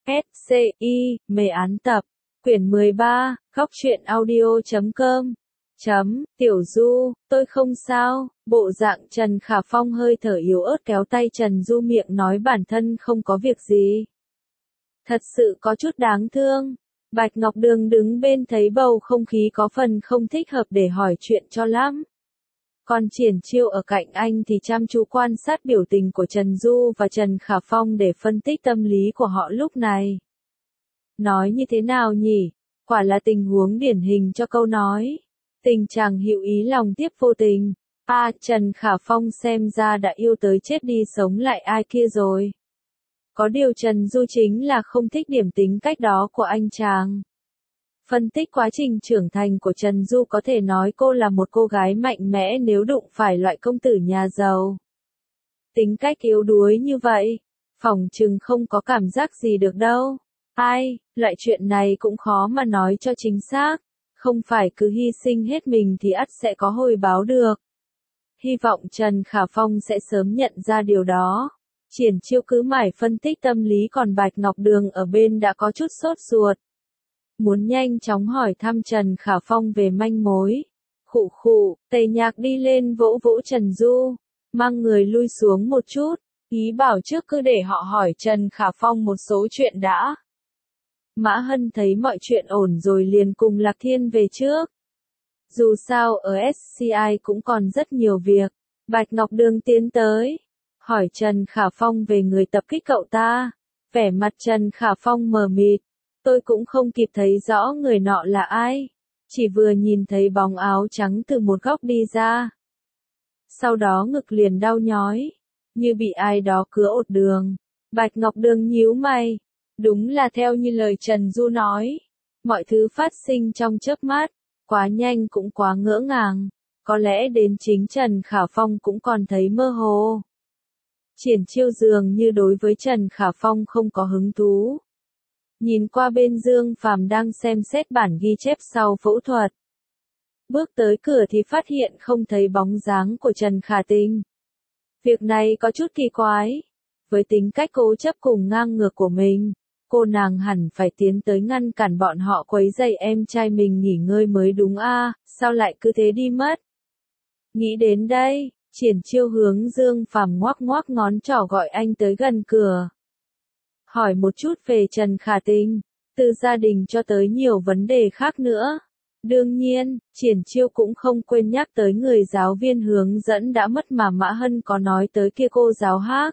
SCI, mê án tập, quyển 13, góc truyện audio.com. Tiểu Du, tôi không sao, bộ dạng Trần Khả Phong hơi thở yếu ớt kéo tay Trần Du miệng nói bản thân không có việc gì. Thật sự có chút đáng thương. Bạch Ngọc Đường đứng bên thấy bầu không khí có phần không thích hợp để hỏi chuyện cho lắm. Còn Triển Chiêu ở cạnh anh thì chăm chú quan sát biểu tình của Trần Du và Trần Khả Phong để phân tích tâm lý của họ lúc này. Nói như thế nào nhỉ? Quả là tình huống điển hình cho câu nói. Tình chàng hữu ý lòng tiếp vô tình. Trần Khả Phong xem ra đã yêu tới chết đi sống lại ai kia rồi. Có điều Trần Du chính là không thích điểm tính cách đó của anh chàng. Phân tích quá trình trưởng thành của Trần Du có thể nói cô là một cô gái mạnh mẽ nếu đụng phải loại công tử nhà giàu. Tính cách yếu đuối như vậy, phỏng chừng không có cảm giác gì được đâu. Loại chuyện này cũng khó mà nói cho chính xác. Không phải cứ hy sinh hết mình thì ắt sẽ có hồi báo được. Hy vọng Trần Khả Phong sẽ sớm nhận ra điều đó. Triển Chiêu cứ mải phân tích tâm lý còn Bạch Ngọc Đường ở bên đã có chút sốt ruột. Muốn nhanh chóng hỏi thăm Trần Khả Phong về manh mối. Tề Nhạc đi lên vỗ vỗ Trần Du, mang người lui xuống một chút, ý bảo trước cứ để họ hỏi Trần Khả Phong một số chuyện đã. Mã Hân thấy mọi chuyện ổn rồi liền cùng Lạc Thiên về trước. Dù sao ở SCI cũng còn rất nhiều việc. Bạch Ngọc Đường tiến tới, hỏi Trần Khả Phong về người tập kích cậu ta. Vẻ mặt Trần Khả Phong mờ mịt. Tôi cũng không kịp thấy rõ người nọ là ai. Chỉ vừa nhìn thấy bóng áo trắng từ một góc đi ra. Sau đó ngực liền đau nhói, như bị ai đó cứa ột đường. Bạch Ngọc Đường nhíu mày. Đúng là theo như lời Trần Du nói. Mọi thứ phát sinh trong chớp mắt, quá nhanh cũng quá ngỡ ngàng. Có lẽ đến chính Trần Khả Phong cũng còn thấy mơ hồ. Triển Chiêu dường như đối với Trần Khả Phong không có hứng thú. Nhìn qua bên Dương Phàm đang xem xét bản ghi chép sau phẫu thuật. Bước tới cửa thì phát hiện không thấy bóng dáng của Trần Khả Tinh. Việc này có chút kỳ quái. Với tính cách cố chấp cùng ngang ngược của mình, cô nàng hẳn phải tiến tới ngăn cản bọn họ quấy rầy em trai mình nghỉ ngơi mới đúng sao lại cứ thế đi mất. Nghĩ đến đây, Triển Chiêu hướng Dương Phàm ngoắc ngoắc ngón trỏ gọi anh tới gần cửa. Hỏi một chút về Trần Khả Tinh, từ gia đình cho tới nhiều vấn đề khác nữa. Đương nhiên, Triển Chiêu cũng không quên nhắc tới người giáo viên hướng dẫn đã mất mà Mã Hân có nói tới kia cô giáo Hắc.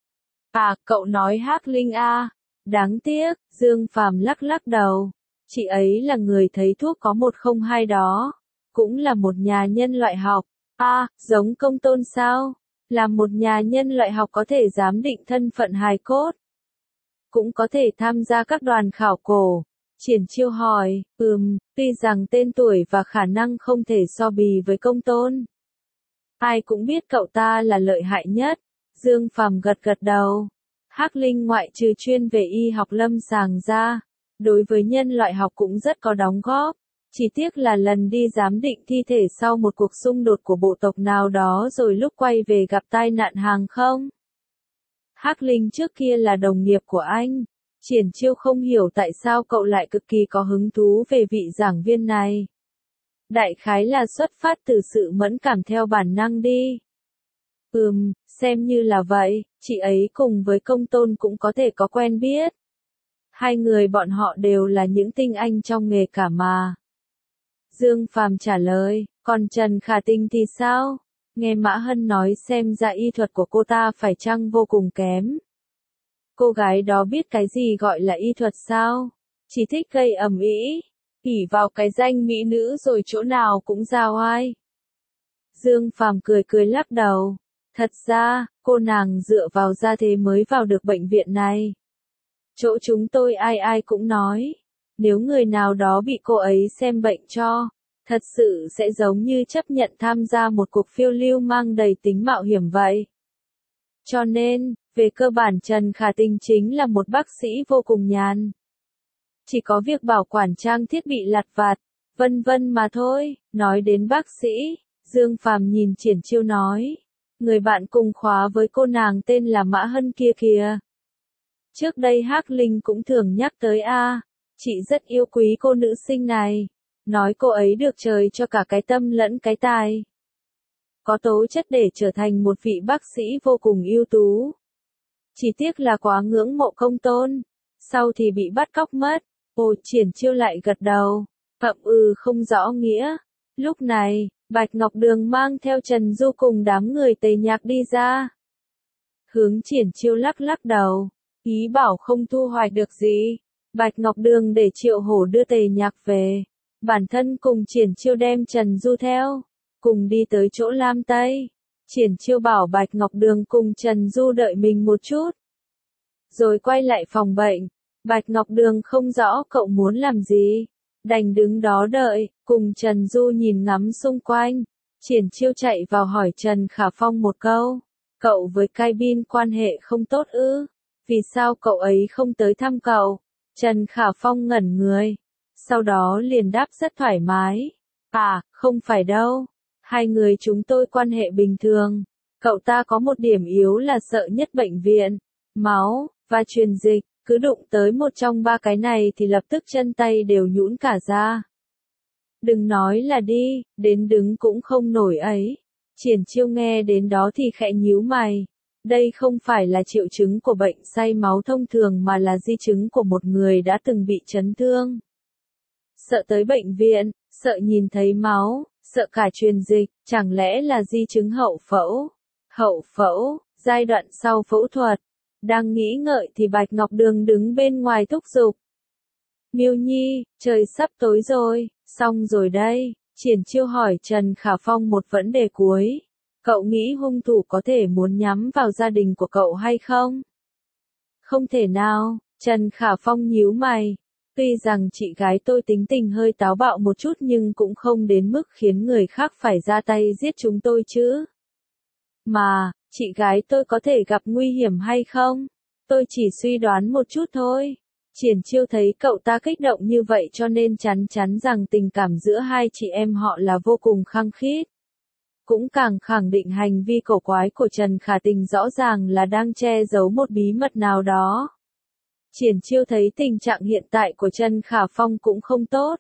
Cậu nói Hắc Linh Đáng tiếc, Dương Phàm lắc lắc đầu. Chị ấy là người thấy thuốc có 102 đó. Cũng là một nhà nhân loại học. Giống Công Tôn sao? Là một nhà nhân loại học có thể giám định thân phận hài cốt. Cũng có thể tham gia các đoàn khảo cổ. Triển Chiêu hỏi, tuy rằng tên tuổi và khả năng không thể so bì với Công Tôn. Ai cũng biết cậu ta là lợi hại nhất. Dương Phàm gật gật đầu. Hắc Linh ngoại trừ chuyên về y học lâm sàng ra, đối với nhân loại học cũng rất có đóng góp. Chỉ tiếc là lần đi giám định thi thể sau một cuộc xung đột của bộ tộc nào đó rồi lúc quay về gặp tai nạn hàng không. Hắc Linh trước kia là đồng nghiệp của anh. Triển Chiêu không hiểu tại sao cậu lại cực kỳ có hứng thú về vị giảng viên này. Đại khái là xuất phát từ sự mẫn cảm theo bản năng đi. Xem như là vậy, chị ấy cùng với Công Tôn cũng có thể có quen biết. Hai người bọn họ đều là những tinh anh trong nghề cả mà. Dương Phàm trả lời, còn Trần Khả Tinh thì sao? Nghe Mã Hân nói xem ra y thuật của cô ta phải chăng vô cùng kém. Cô gái đó biết cái gì gọi là y thuật sao? Chỉ thích gây ầm ĩ, ỷ vào cái danh mỹ nữ rồi chỗ nào cũng ra oai. Dương Phàm cười cười lắc đầu. Thật ra, cô nàng dựa vào gia thế mới vào được bệnh viện này. Chỗ chúng tôi ai cũng nói, nếu người nào đó bị cô ấy xem bệnh cho, thật sự sẽ giống như chấp nhận tham gia một cuộc phiêu lưu mang đầy tính mạo hiểm vậy. Cho nên, về cơ bản Trần Khả Tinh chính là một bác sĩ vô cùng nhàn. Chỉ có việc bảo quản trang thiết bị lặt vặt, vân vân mà thôi. Nói đến bác sĩ, Dương Phàm nhìn Triển Chiêu nói. Người bạn cùng khóa với cô nàng tên là Mã Hân kia kìa. Trước đây Hắc Linh cũng thường nhắc tới chị rất yêu quý cô nữ sinh này, nói cô ấy được trời cho cả cái tâm lẫn cái tài. Có tố chất để trở thành một vị bác sĩ vô cùng ưu tú. Chỉ tiếc là quá ngưỡng mộ công tôn, sau thì bị bắt cóc mất. Ồ, Triển Chiêu lại gật đầu, không rõ nghĩa. Lúc này, Bạch Ngọc Đường mang theo Trần Du cùng đám người Tề Nhạc đi ra. Hướng Triển Chiêu lắc lắc đầu, ý bảo không thu hoạch được gì. Bạch Ngọc Đường để Triệu Hổ đưa Tề Nhạc về, bản thân cùng Triển Chiêu đem Trần Du theo, cùng đi tới chỗ Lam Tây. Triển Chiêu bảo Bạch Ngọc Đường cùng Trần Du đợi mình một chút, rồi quay lại phòng bệnh. Bạch Ngọc Đường không rõ cậu muốn làm gì, đành đứng đó đợi, cùng Trần Du nhìn ngắm xung quanh. Triển Chiêu chạy vào hỏi Trần Khả Phong một câu, cậu với Cai Bin quan hệ không tốt ư? Vì sao cậu ấy không tới thăm cậu? Trần Khả Phong ngẩn người, sau đó liền đáp rất thoải mái. Không phải đâu, hai người chúng tôi quan hệ bình thường. Cậu ta có một điểm yếu là sợ nhất bệnh viện, máu, và truyền dịch. Cứ đụng tới một trong ba cái này thì lập tức chân tay đều nhũn cả ra. Đừng nói là đi, đến đứng cũng không nổi ấy. Triển Chiêu nghe đến đó thì khẽ nhíu mày. Đây không phải là triệu chứng của bệnh say máu thông thường mà là di chứng của một người đã từng bị chấn thương. Sợ tới bệnh viện, sợ nhìn thấy máu, sợ cả truyền dịch, chẳng lẽ là di chứng hậu phẫu? Hậu phẫu, giai đoạn sau phẫu thuật. Đang nghĩ ngợi thì Bạch Ngọc Đường đứng bên ngoài thúc giục. Miêu Nhi, trời sắp tối rồi, xong rồi đây. Triển Chiêu hỏi Trần Khả Phong một vấn đề cuối. Cậu nghĩ hung thủ có thể muốn nhắm vào gia đình của cậu hay không? Không thể nào, Trần Khả Phong nhíu mày. Tuy rằng chị gái tôi tính tình hơi táo bạo một chút nhưng cũng không đến mức khiến người khác phải ra tay giết chúng tôi chứ. Mà, chị gái tôi có thể gặp nguy hiểm hay không? Tôi chỉ suy đoán một chút thôi. Triển Chiêu thấy cậu ta kích động như vậy cho nên chắn chắn rằng tình cảm giữa hai chị em họ là vô cùng khăng khít. Cũng càng khẳng định hành vi cổ quái của Trần Khả Tình rõ ràng là đang che giấu một bí mật nào đó. Triển Chiêu thấy tình trạng hiện tại của Trần Khả Phong cũng không tốt.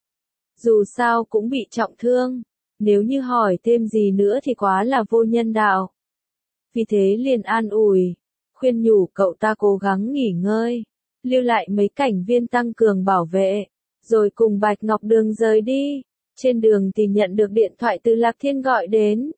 Dù sao cũng bị trọng thương, nếu như hỏi thêm gì nữa thì quá là vô nhân đạo. Vì thế liền an ủi, khuyên nhủ cậu ta cố gắng nghỉ ngơi, lưu lại mấy cảnh viên tăng cường bảo vệ, rồi cùng Bạch Ngọc Đường rời đi. Trên đường thì nhận được điện thoại từ Lạc Thiên gọi đến.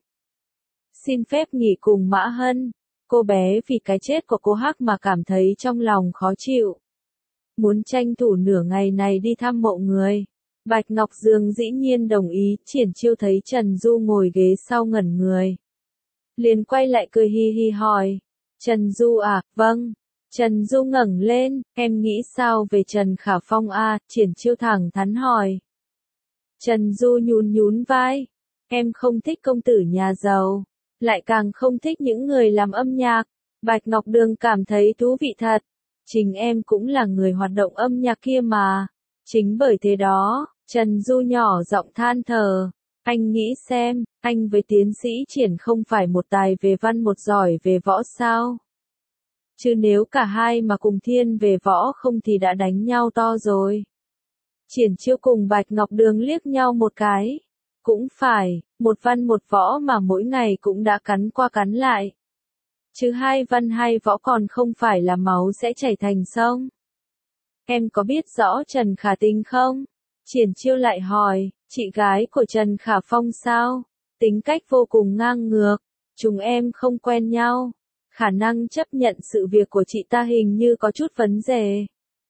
Xin phép nghỉ cùng Mã Hân. Cô bé vì cái chết của cô Hắc mà cảm thấy trong lòng khó chịu. Muốn tranh thủ nửa ngày này đi thăm mộ người. Bạch Ngọc Dương dĩ nhiên đồng ý. Triển Chiêu thấy Trần Du ngồi ghế sau ngẩn người, liền quay lại cười hi hi hỏi. Trần Du à? Vâng. Trần Du ngẩng lên, em nghĩ sao về Trần Khả Phong à? Triển Chiêu thẳng thắn hỏi. Trần Du nhún nhún vai. Em không thích công tử nhà giàu, lại càng không thích những người làm âm nhạc. Bạch Ngọc Đường cảm thấy thú vị thật. Chính em cũng là người hoạt động âm nhạc kia mà. Chính bởi thế đó, Trần Du nhỏ giọng than thở. Anh nghĩ xem, anh với tiến sĩ Triển không phải một tài về văn một giỏi về võ sao? Chứ nếu cả hai mà cùng thiên về võ không thì đã đánh nhau to rồi. Triển Chiêu cùng Bạch Ngọc Đường liếc nhau một cái. Cũng phải, một văn một võ mà mỗi ngày cũng đã cắn qua cắn lại. Chứ hai văn hai võ còn không phải là máu sẽ chảy thành sông. Em có biết rõ Trần Khả Tình không? Triển Chiêu lại hỏi, chị gái của Trần Khả Phong sao? Tính cách vô cùng ngang ngược, chúng em không quen nhau. Khả năng chấp nhận sự việc của chị ta hình như có chút vấn đề.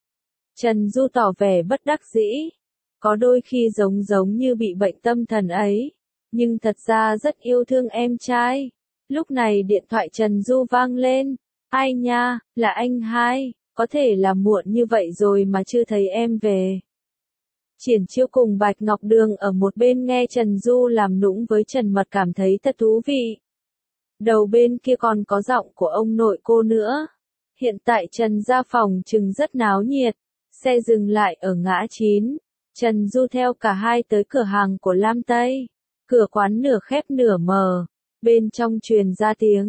Trần Du tỏ vẻ bất đắc dĩ. Có đôi khi giống như bị bệnh tâm thần ấy. Nhưng thật ra rất yêu thương em trai. Lúc này điện thoại Trần Du vang lên. Ai nha, là anh hai. Có thể là muộn như vậy rồi mà chưa thấy em về. Triển Chiêu cùng Bạch Ngọc Đường ở một bên nghe Trần Du làm nũng với Trần Mật cảm thấy thật thú vị. Đầu bên kia còn có giọng của ông nội cô nữa. Hiện tại Trần gia phòng trừng rất náo nhiệt. Xe dừng lại ở ngã 9. Trần Du theo cả hai tới cửa hàng của Lam Tây. Cửa quán nửa khép nửa mở. Bên trong truyền ra tiếng.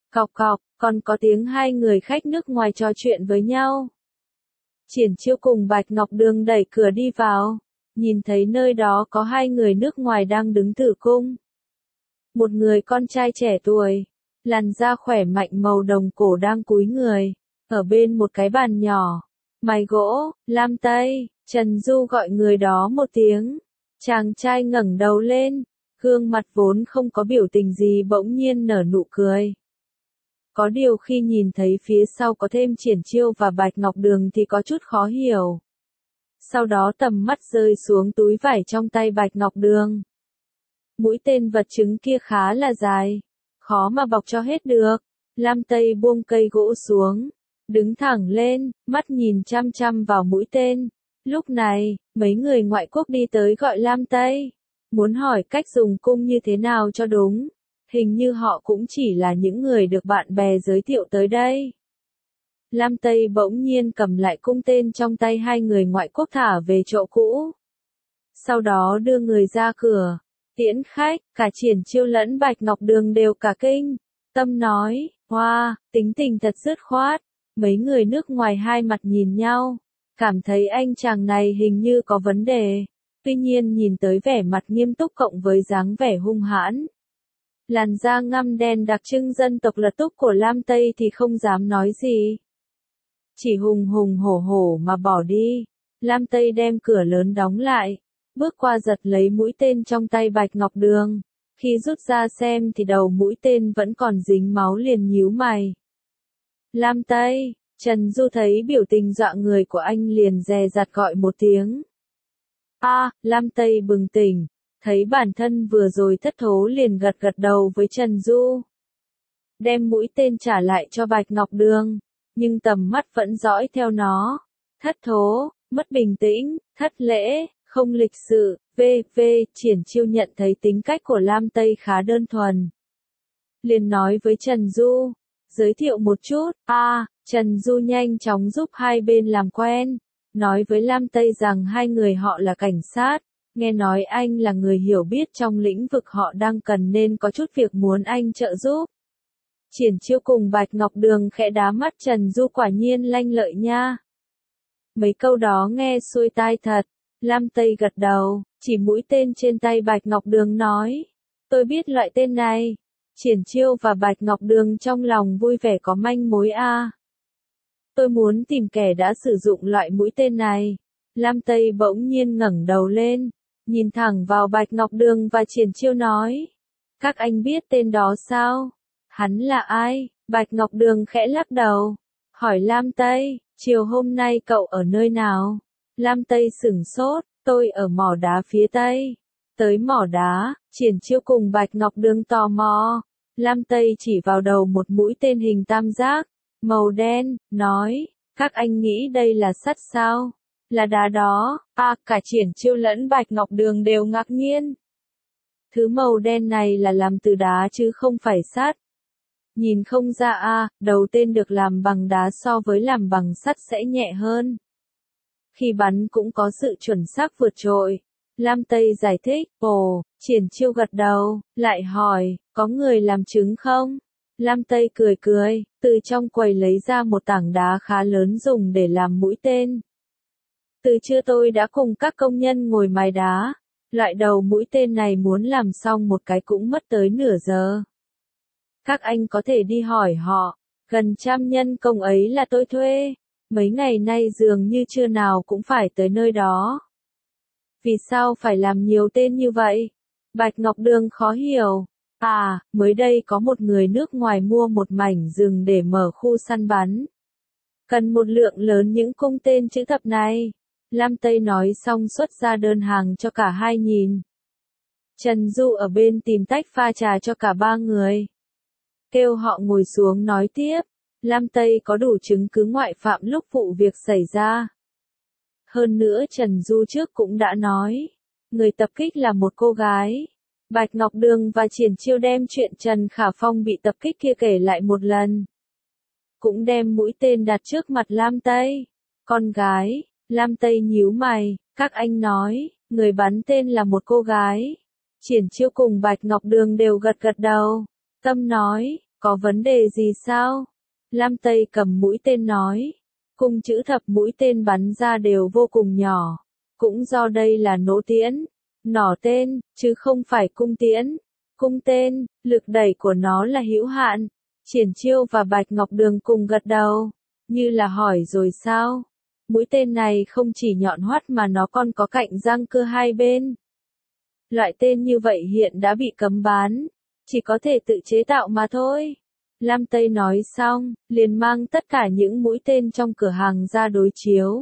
Cọc cọc, còn có tiếng hai người khách nước ngoài trò chuyện với nhau. Triển Chiêu cùng Bạch Ngọc Đường đẩy cửa đi vào, nhìn thấy nơi đó có hai người nước ngoài đang đứng tử cung. Một người con trai trẻ tuổi, làn da khỏe mạnh màu đồng cổ đang cúi người, ở bên một cái bàn nhỏ, mài gỗ, lam tây. Trần Du gọi người đó một tiếng. Chàng trai ngẩng đầu lên, gương mặt vốn không có biểu tình gì bỗng nhiên nở nụ cười. Có điều khi nhìn thấy phía sau có thêm Triển Chiêu và Bạch Ngọc Đường thì có chút khó hiểu. Sau đó tầm mắt rơi xuống túi vải trong tay Bạch Ngọc Đường. Mũi tên vật chứng kia khá là dài, khó mà bọc cho hết được. Lam Tây buông cây gỗ xuống, đứng thẳng lên, mắt nhìn chăm chăm vào mũi tên. Lúc này, mấy người ngoại quốc đi tới gọi Lam Tây, muốn hỏi cách dùng cung như thế nào cho đúng. Hình như họ cũng chỉ là những người được bạn bè giới thiệu tới đây. Lam Tây bỗng nhiên cầm lại cung tên trong tay hai người ngoại quốc thả về chỗ cũ. Sau đó đưa người ra cửa, tiễn khách, cả Triển Chiêu lẫn Bạch Ngọc Đường đều cả kinh. Tâm nói, hoa, tính tình thật dứt khoát. Mấy người nước ngoài hai mặt nhìn nhau, cảm thấy anh chàng này hình như có vấn đề. Tuy nhiên nhìn tới vẻ mặt nghiêm túc cộng với dáng vẻ hung hãn, làn da ngăm đen đặc trưng dân tộc Lật Túc của Lam Tây thì không dám nói gì. Chỉ hùng hùng hổ hổ mà bỏ đi. Lam Tây đem cửa lớn đóng lại, bước qua giật lấy mũi tên trong tay Bạch Ngọc Đường. Khi rút ra xem thì đầu mũi tên vẫn còn dính máu liền nhíu mày. Lam Tây, Trần Du thấy biểu tình dọa người của anh liền dè dặt gọi một tiếng. Lam Tây bừng tỉnh, thấy bản thân vừa rồi thất thố liền gật gật đầu với Trần Du. Đem mũi tên trả lại cho Bạch Ngọc Đường, nhưng tầm mắt vẫn dõi theo nó. Thất thố, mất bình tĩnh, thất lễ, không lịch sự, Triển Chiêu nhận thấy tính cách của Lam Tây khá đơn thuần. Liền nói với Trần Du, giới thiệu một chút. Trần Du nhanh chóng giúp hai bên làm quen, nói với Lam Tây rằng hai người họ là cảnh sát, nghe nói anh là người hiểu biết trong lĩnh vực họ đang cần nên có chút việc muốn anh trợ giúp. Triển Chiêu cùng Bạch Ngọc Đường khẽ đá mắt Trần Du quả nhiên lanh lợi nha. Mấy câu đó nghe xuôi tai thật. Lam Tây gật đầu, chỉ mũi tên trên tay Bạch Ngọc Đường nói, tôi biết loại tên này. Triển Chiêu và Bạch Ngọc Đường trong lòng vui vẻ có manh mối Tôi muốn tìm kẻ đã sử dụng loại mũi tên này. Lam Tây bỗng nhiên ngẩng đầu lên, nhìn thẳng vào Bạch Ngọc Đường và Triển Chiêu nói, các anh biết tên đó sao? Hắn là ai? Bạch Ngọc Đường khẽ lắc đầu, hỏi Lam Tây, chiều hôm nay cậu ở nơi nào? Lam Tây sửng sốt, tôi ở mỏ đá phía tây. Tới mỏ đá, Triển Chiêu cùng Bạch Ngọc Đường tò mò. Lam Tây chỉ vào đầu một mũi tên hình tam giác, màu đen, nói, các anh nghĩ đây là sắt sao? Là đá đó. Cả Triển Chiêu lẫn Bạch Ngọc Đường đều ngạc nhiên. Thứ màu đen này là làm từ đá chứ không phải sắt. Nhìn không ra đầu tên được làm bằng đá so với làm bằng sắt sẽ nhẹ hơn. Khi bắn cũng có sự chuẩn xác vượt trội. Lam Tây giải thích, Triển Chiêu gật đầu, lại hỏi, có người làm chứng không? Lam Tây cười cười, từ trong quầy lấy ra một tảng đá khá lớn dùng để làm mũi tên. Từ trưa tôi đã cùng các công nhân ngồi mài đá. Loại đầu mũi tên này muốn làm xong một cái cũng mất tới nửa giờ. Các anh có thể đi hỏi họ, gần 100 nhân công ấy là tôi thuê. Mấy ngày nay dường như trưa nào cũng phải tới nơi đó. Vì sao phải làm nhiều tên như vậy? Bạch Ngọc Đường khó hiểu. Mới đây có một người nước ngoài mua một mảnh rừng để mở khu săn bắn. Cần một lượng lớn những cung tên chữ thập này. Lam Tây nói xong xuất ra đơn hàng cho cả hai nhìn. Trần Du ở bên tìm tách pha trà cho cả ba người. Kêu họ ngồi xuống nói tiếp. Lam Tây có đủ chứng cứ ngoại phạm lúc vụ việc xảy ra. Hơn nữa Trần Du trước cũng đã nói, người tập kích là một cô gái. Bạch Ngọc Đường và Triển Chiêu đem chuyện Trần Khả Phong bị tập kích kia kể lại một lần. Cũng đem mũi tên đặt trước mặt Lam Tây. Con gái, Lam Tây nhíu mày, các anh nói, người bắn tên là một cô gái. Triển Chiêu cùng Bạch Ngọc Đường đều gật gật đầu. Tâm nói, Có vấn đề gì sao? Lam Tây cầm mũi tên nói. Cung chữ thập mũi tên bắn ra đều vô cùng nhỏ. Cũng do đây là nỗ tiễn, nỏ tên, chứ không phải cung tiễn. Cung tên, lực đẩy của nó là hữu hạn. Triển Chiêu và Bạch Ngọc Đường cùng gật đầu, như là hỏi rồi sao? Mũi tên này không chỉ nhọn hoắt mà nó còn có cạnh răng cưa hai bên. Loại tên như vậy hiện đã bị cấm bán, chỉ có thể tự chế tạo mà thôi. Lam Tây nói xong, liền mang tất cả những mũi tên trong cửa hàng ra đối chiếu.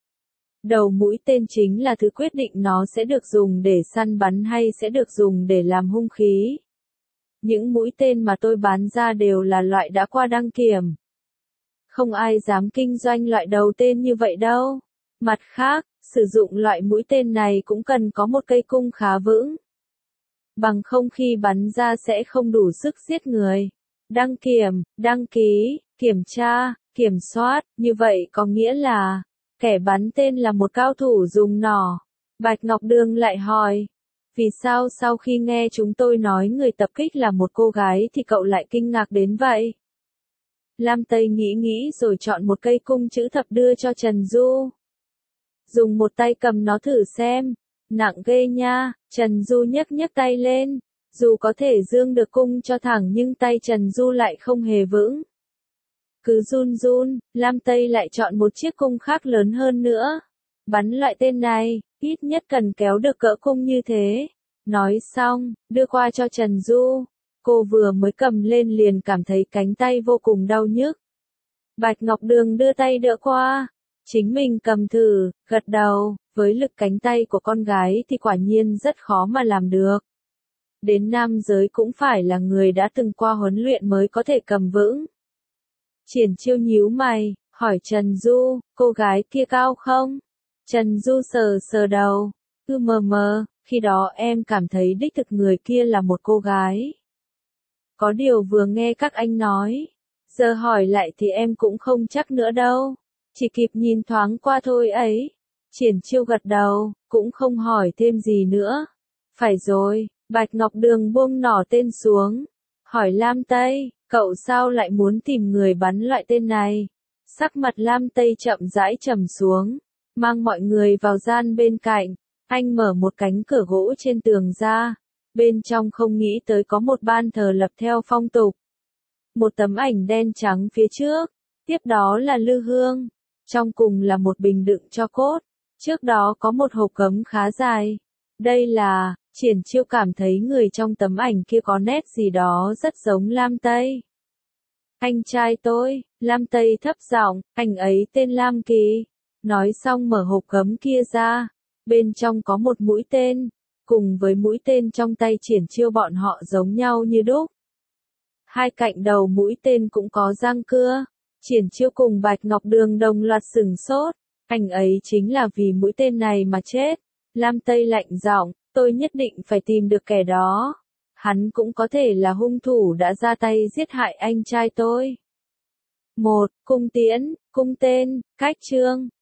Đầu mũi tên chính là thứ quyết định nó sẽ được dùng để săn bắn hay sẽ được dùng để làm hung khí. Những mũi tên mà tôi bán ra đều là loại đã qua đăng kiểm. Không ai dám kinh doanh loại đầu tên như vậy đâu. Mặt khác, sử dụng loại mũi tên này cũng cần có một cây cung khá vững. Bằng không khi bắn ra sẽ không đủ sức giết người. Đăng kiểm, đăng ký, kiểm tra, kiểm soát, như vậy có nghĩa là kẻ bắn tên là một cao thủ dùng nỏ. Bạch Ngọc Đường lại hỏi, vì sao sau khi nghe chúng tôi nói người tập kích là một cô gái thì cậu lại kinh ngạc đến vậy? Lam Tây nghĩ nghĩ rồi chọn một cây cung chữ thập đưa cho Trần Du. Dùng một tay cầm nó thử xem. Nặng ghê nha. Trần Du nhấc nhấc tay lên. Dù có thể dương được cung cho thẳng nhưng tay Trần Du lại không hề vững. Cứ run run, Lam Tây lại chọn một chiếc cung khác lớn hơn nữa. Bắn loại tên này, ít nhất cần kéo được cỡ cung như thế. Nói xong, đưa qua cho Trần Du. Cô vừa mới cầm lên liền cảm thấy cánh tay vô cùng đau nhức. Bạch Ngọc Đường đưa tay đỡ qua. Chính mình cầm thử, gật đầu, với lực cánh tay của con gái thì quả nhiên rất khó mà làm được. Đến nam giới cũng phải là người đã từng qua huấn luyện mới có thể cầm vững. Triển Chiêu nhíu mày, hỏi Trần Du, cô gái kia cao không? Trần Du sờ sờ đầu, mờ, khi đó em cảm thấy đích thực người kia là một cô gái. Có điều vừa nghe các anh nói, giờ hỏi lại thì em cũng không chắc nữa đâu, chỉ kịp nhìn thoáng qua thôi ấy. Triển Chiêu gật đầu, cũng không hỏi thêm gì nữa. Phải rồi, Bạch Ngọc Đường buông nỏ tên xuống, hỏi Lam Tây, cậu sao lại muốn tìm người bắn loại tên này? Sắc mặt Lam Tây chậm rãi trầm xuống, mang mọi người vào gian bên cạnh, anh mở một cánh cửa gỗ trên tường ra, bên trong không nghĩ tới có một ban thờ lập theo phong tục. Một tấm ảnh đen trắng phía trước, tiếp đó là lư hương, trong cùng là một bình đựng tro cốt, trước đó có một hộp gấm khá dài. Đây là, Triển Chiêu cảm thấy người trong tấm ảnh kia có nét gì đó rất giống Lam Tây. Anh trai tôi, Lam Tây thấp giọng, anh ấy tên Lam Kỳ. Nói xong mở hộp gấm kia ra, bên trong có một mũi tên, cùng với mũi tên trong tay Triển Chiêu bọn họ giống nhau như đúc. Hai cạnh đầu mũi tên cũng có răng cưa. Triển Chiêu cùng Bạch Ngọc Đường đồng loạt sửng sốt, anh ấy chính là vì mũi tên này mà chết. Lam Tây lạnh giọng, tôi nhất định phải tìm được kẻ đó. Hắn cũng có thể là hung thủ đã ra tay giết hại anh trai tôi. 1. Cung tiễn, cung tên, cách chương.